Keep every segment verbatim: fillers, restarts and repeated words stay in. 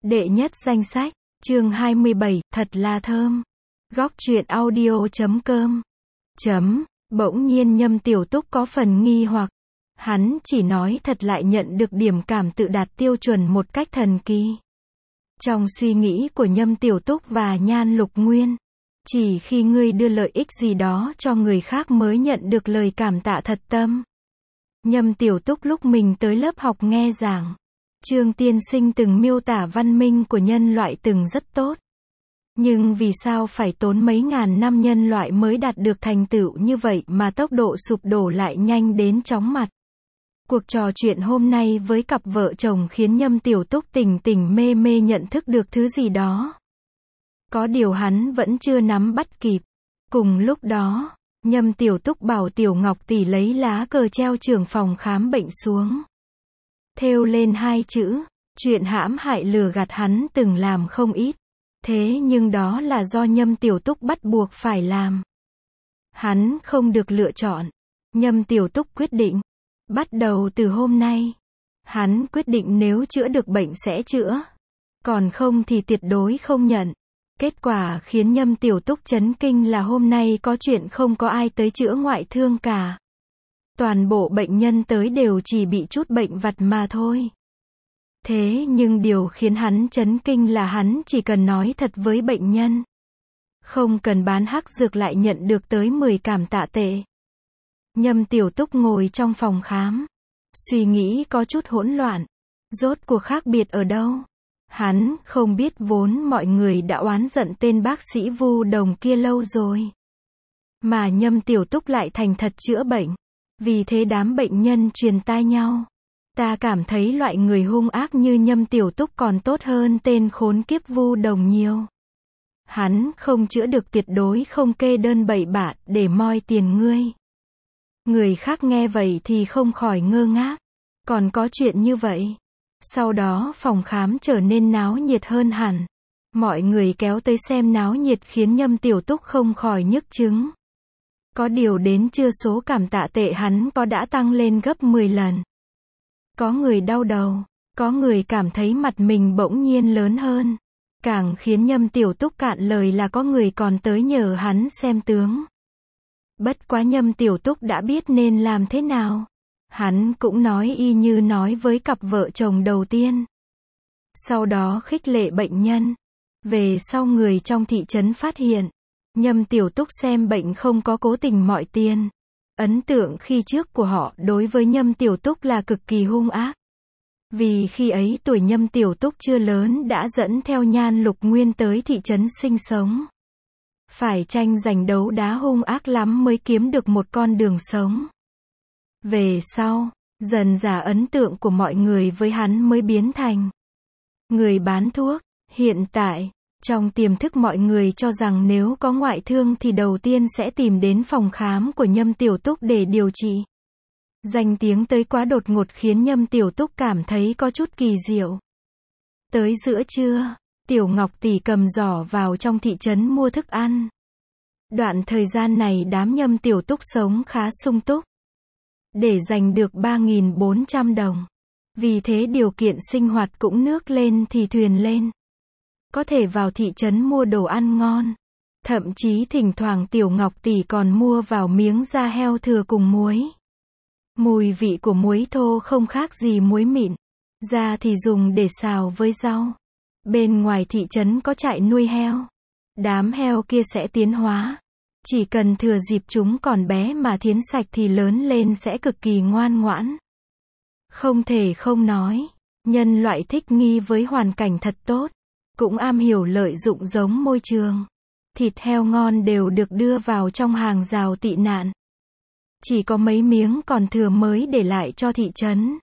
Đệ nhất danh sách, chương hai mươi bảy, thật là thơm. Góc truyện audio chấm com. Chấm, bỗng nhiên Nhâm Tiểu Túc có phần nghi hoặc. Hắn chỉ nói thật lại nhận được điểm cảm tự đạt tiêu chuẩn một cách thần kỳ. Trong suy nghĩ của Nhâm Tiểu Túc và Nhan Lục Nguyên, chỉ khi ngươi đưa lợi ích gì đó cho người khác mới nhận được lời cảm tạ thật tâm. Nhâm Tiểu Túc lúc mình tới lớp học nghe giảng, Trương tiên sinh từng miêu tả văn minh của nhân loại từng rất tốt. Nhưng vì sao phải tốn mấy ngàn năm nhân loại mới đạt được thành tựu như vậy mà tốc độ sụp đổ lại nhanh đến chóng mặt. Cuộc trò chuyện hôm nay với cặp vợ chồng khiến Nhâm Tiểu Túc tỉnh tỉnh mê mê nhận thức được thứ gì đó. Có điều hắn vẫn chưa nắm bắt kịp. Cùng lúc đó, Nhâm Tiểu Túc bảo Tiểu Ngọc tỷ lấy lá cờ treo trưởng phòng khám bệnh xuống. Thêu lên hai chữ, chuyện hãm hại lừa gạt hắn từng làm không ít. Thế nhưng đó là do Nhâm Tiểu Túc bắt buộc phải làm. Hắn không được lựa chọn. Nhâm Tiểu Túc quyết định. Bắt đầu từ hôm nay, hắn quyết định nếu chữa được bệnh sẽ chữa. Còn không thì tuyệt đối không nhận. Kết quả khiến Nhâm Tiểu Túc chấn kinh là hôm nay có chuyện không có ai tới chữa ngoại thương cả. Toàn bộ bệnh nhân tới đều chỉ bị chút bệnh vặt mà thôi. Thế nhưng điều khiến hắn chấn kinh là hắn chỉ cần nói thật với bệnh nhân. Không cần bán hắc dược lại nhận được tới mười cảm tạ tệ. Nhâm Tiểu Túc ngồi trong phòng khám. Suy nghĩ có chút hỗn loạn. Rốt cuộc khác biệt ở đâu? Hắn không biết vốn mọi người đã oán giận tên bác sĩ Vu Đồng kia lâu rồi. Mà Nhâm Tiểu Túc lại thành thật chữa bệnh. Vì thế đám bệnh nhân truyền tai nhau. Ta cảm thấy loại người hung ác như Nhâm Tiểu Túc còn tốt hơn tên khốn kiếp Vu Đồng nhiều. Hắn không chữa được tuyệt đối không kê đơn bậy bạ để moi tiền ngươi. Người khác nghe vậy thì không khỏi ngơ ngác. Còn có chuyện như vậy. Sau đó phòng khám trở nên náo nhiệt hơn hẳn. Mọi người kéo tới xem náo nhiệt khiến Nhâm Tiểu Túc không khỏi nhức chứng. Có điều đến trưa số cảm tạ tệ hắn có đã tăng lên gấp mười lần. Có người đau đầu, có người cảm thấy mặt mình bỗng nhiên lớn hơn. Càng khiến Nhâm Tiểu Túc cạn lời là có người còn tới nhờ hắn xem tướng. Bất quá Nhâm Tiểu Túc đã biết nên làm thế nào. Hắn cũng nói y như nói với cặp vợ chồng đầu tiên. Sau đó khích lệ bệnh nhân. Về sau người trong thị trấn phát hiện, Nhâm Tiểu Túc xem bệnh không có cố tình mọi tiền. Ấn tượng khi trước của họ đối với Nhâm Tiểu Túc là cực kỳ hung ác. Vì khi ấy tuổi Nhâm Tiểu Túc chưa lớn đã dẫn theo Nhan Lục Nguyên tới thị trấn sinh sống. Phải tranh giành đấu đá hung ác lắm mới kiếm được một con đường sống. Về sau, dần dà ấn tượng của mọi người với hắn mới biến thành người bán thuốc. Hiện tại, trong tiềm thức mọi người cho rằng nếu có ngoại thương thì đầu tiên sẽ tìm đến phòng khám của Nhâm Tiểu Túc để điều trị. Danh tiếng tới quá đột ngột khiến Nhâm Tiểu Túc cảm thấy có chút kỳ diệu. Tới giữa trưa, Tiểu Ngọc tỷ cầm giỏ vào trong thị trấn mua thức ăn. Đoạn thời gian này đám Nhâm Tiểu Túc sống khá sung túc. Để giành được ba nghìn bốn trăm đồng. Vì thế điều kiện sinh hoạt cũng nước lên thì thuyền lên. Có thể vào thị trấn mua đồ ăn ngon. Thậm chí thỉnh thoảng Tiểu Ngọc tỷ còn mua vào miếng da heo thừa cùng muối. Mùi vị của muối thô không khác gì muối mịn. Da thì dùng để xào với rau. Bên ngoài thị trấn có trại nuôi heo. Đám heo kia sẽ tiến hóa. Chỉ cần thừa dịp chúng còn bé mà thiến sạch thì lớn lên sẽ cực kỳ ngoan ngoãn. Không thể không nói, nhân loại thích nghi với hoàn cảnh thật tốt. Cũng am hiểu lợi dụng giống môi trường. Thịt heo ngon đều được đưa vào trong hàng rào tị nạn. Chỉ có mấy miếng còn thừa mới để lại cho thị trấn.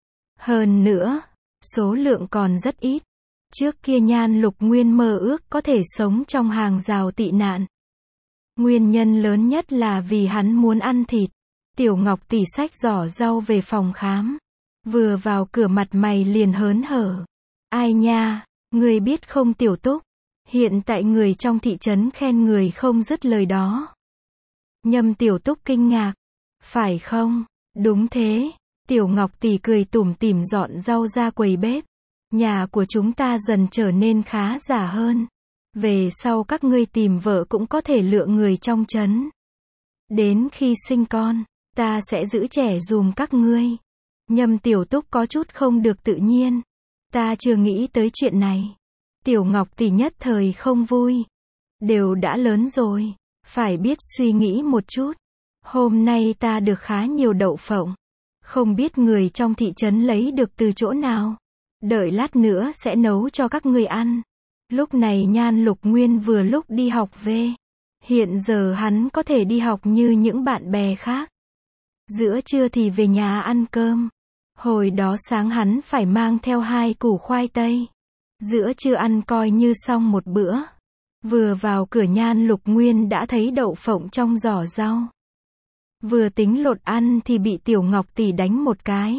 Hơn nữa, số lượng còn rất ít. Trước kia Nhan Lục Nguyên mơ ước có thể sống trong hàng rào tị nạn. Nguyên nhân lớn nhất là vì hắn muốn ăn thịt. Tiểu Ngọc tỷ xách giỏ rau về phòng khám. Vừa vào cửa mặt mày liền hớn hở. Ai nha, người biết không Tiểu Túc, hiện tại người trong thị trấn khen người không dứt lời đó. Nhâm Tiểu Túc kinh ngạc. Phải không? Đúng thế. Tiểu Ngọc tỷ cười tủm tỉm dọn rau ra quầy bếp. Nhà của chúng ta dần trở nên khá giả hơn. Về sau các ngươi tìm vợ cũng có thể lựa người trong trấn. Đến khi sinh con, ta sẽ giữ trẻ dùm các ngươi. Nhâm Tiểu Túc có chút không được tự nhiên. Ta chưa nghĩ tới chuyện này. Tiểu Ngọc tỷ nhất thời không vui. Đều đã lớn rồi, phải biết suy nghĩ một chút. Hôm nay ta được khá nhiều đậu phộng. Không biết người trong thị trấn lấy được từ chỗ nào. Đợi lát nữa sẽ nấu cho các ngươi ăn. Lúc này Nhan Lục Nguyên vừa lúc đi học về. Hiện giờ hắn có thể đi học như những bạn bè khác. Giữa trưa thì về nhà ăn cơm. Hồi đó sáng hắn phải mang theo hai củ khoai tây. Giữa trưa ăn coi như xong một bữa. Vừa vào cửa Nhan Lục Nguyên đã thấy đậu phộng trong giỏ rau. Vừa tính lột ăn thì bị Tiểu Ngọc tỷ đánh một cái.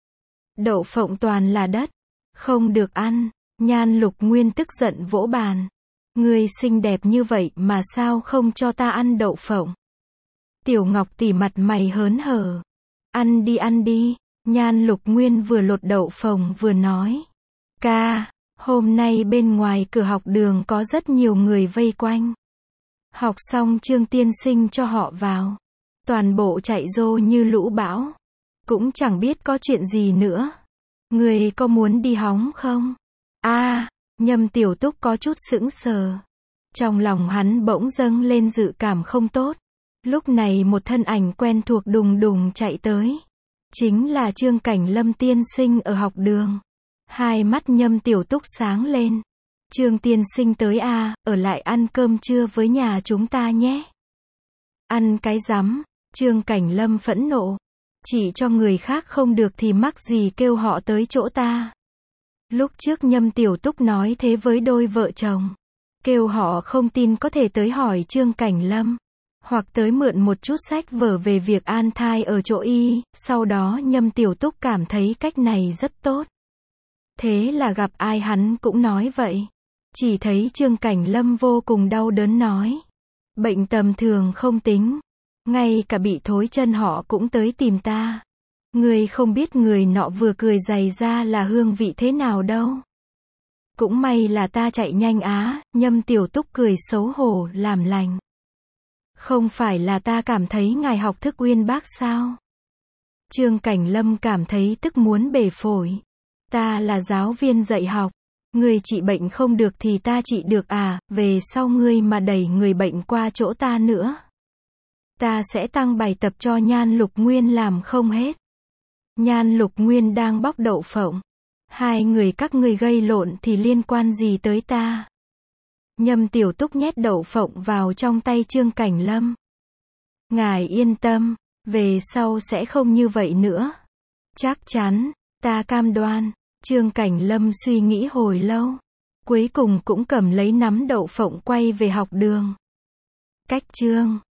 Đậu phộng toàn là đất. Không được ăn. Nhan Lục Nguyên tức giận vỗ bàn. Ngươi xinh đẹp như vậy mà sao không cho ta ăn đậu phộng? Tiểu Ngọc tỷ mặt mày hớn hở. Ăn đi ăn đi. Nhan Lục Nguyên vừa lột đậu phộng vừa nói. Ca, hôm nay bên ngoài cửa học đường có rất nhiều người vây quanh. Học xong Trương tiên sinh cho họ vào. Toàn bộ chạy rô như lũ bão. Cũng chẳng biết có chuyện gì nữa. Người có muốn đi hóng không? A, à, Nhâm Tiểu Túc có chút sững sờ. Trong lòng hắn bỗng dâng lên dự cảm không tốt. Lúc này một thân ảnh quen thuộc đùng đùng chạy tới. Chính là Trương Cảnh Lâm tiên sinh ở học đường. Hai mắt Nhâm Tiểu Túc sáng lên. Trương tiên sinh tới à, ở lại ăn cơm trưa với nhà chúng ta nhé. Ăn cái rắm, Trương Cảnh Lâm phẫn nộ. Chỉ cho người khác không được thì mắc gì kêu họ tới chỗ ta. Lúc trước Nhâm Tiểu Túc nói thế với đôi vợ chồng. Kêu họ không tin có thể tới hỏi Trương Cảnh Lâm. Hoặc tới mượn một chút sách vở về việc an thai ở chỗ y. Sau đó Nhâm Tiểu Túc cảm thấy cách này rất tốt. Thế là gặp ai hắn cũng nói vậy. Chỉ thấy Trương Cảnh Lâm vô cùng đau đớn nói. Bệnh tầm thường không tính. Ngay cả bị thối chân họ cũng tới tìm ta. Người không biết người nọ vừa cười giày ra là hương vị thế nào đâu. Cũng may là ta chạy nhanh á. Nhâm Tiểu Túc cười xấu hổ làm lành. Không phải là ta cảm thấy ngài học thức uyên bác sao? Trương Cảnh Lâm cảm thấy tức muốn bể phổi. Ta là giáo viên dạy học. Người trị bệnh không được thì ta trị được à, về sau ngươi mà đẩy người bệnh qua chỗ ta nữa. Ta sẽ tăng bài tập cho Nhan Lục Nguyên làm không hết. Nhan Lục Nguyên đang bóc đậu phộng. Hai người các ngươi gây lộn thì liên quan gì tới ta? Nhâm Tiểu Túc nhét đậu phộng vào trong tay Trương Cảnh Lâm. Ngài yên tâm, về sau sẽ không như vậy nữa. Chắc chắn, ta cam đoan. Trương Cảnh Lâm suy nghĩ hồi lâu. Cuối cùng cũng cầm lấy nắm đậu phộng quay về học đường. Cách chương